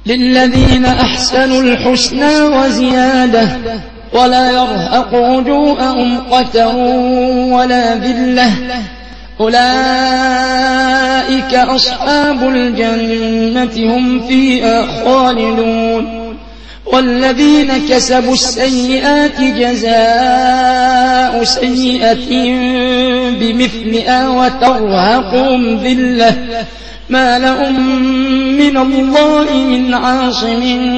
للذين أحسنوا الحسنى وزيادة ولا يرهق وجوههم قتر ولا ذلة أولئك أصحاب الجنة هم فيها خالدون والذين كسبوا السيئات جزاء سيئة بمثلها وترهقهم ذلة ما لهم من الله من عاصم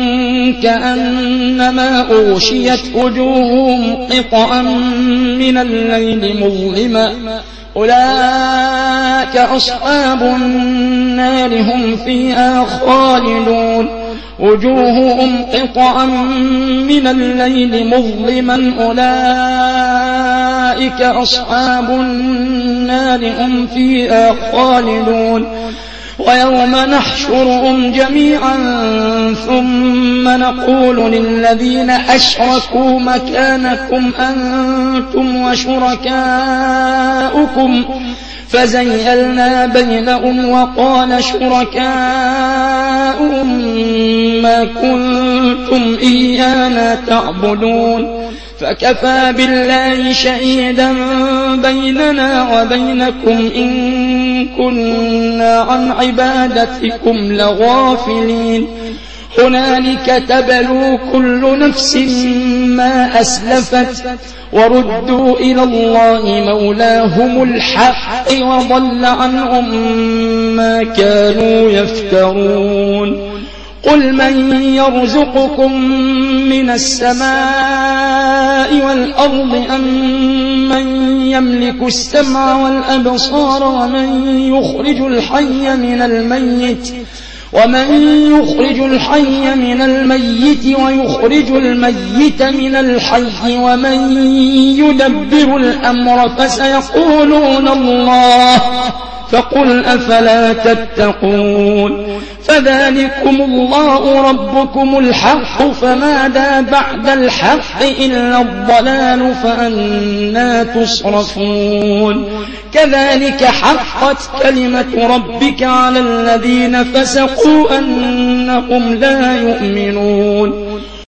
كأنما أغشيت وجوههم قطعا من الليل مظلما أولئك أصحاب النار هم فيها خالدون وجوههم قطعا من الليل مظلما أولئك أصحاب النار هم فيها خالدون ويوم نحشرهم جميعا ثم نقول للذين أشركوا مكانكم أنتم وشركاؤكم فزيلنا بينهم وقال شركاؤهم ما كنتم إيانا تعبدون فكفى بالله شهيدا بيننا وبينكم إن كنا عن عبادتكم لغافلين هنالك تبلو كل نفس ما أسلفت وردوا إلى الله مولاهم الحق وضل عنهم ما كانوا يفترون قل من يرزقكم من السماء والأرض أم من يملك السمع والأبصار ومن يخرج الحي من الميت ويخرج الميت من الحي ومن يدبر الأمر فسيقولون الله فقل أفلا تتقون فذلكم الله ربكم الحق فماذا بعد الحق إلا الضلال فأنى تصرفون كذلك حقت كلمة ربك على الذين فسقوا أنهم لا يؤمنون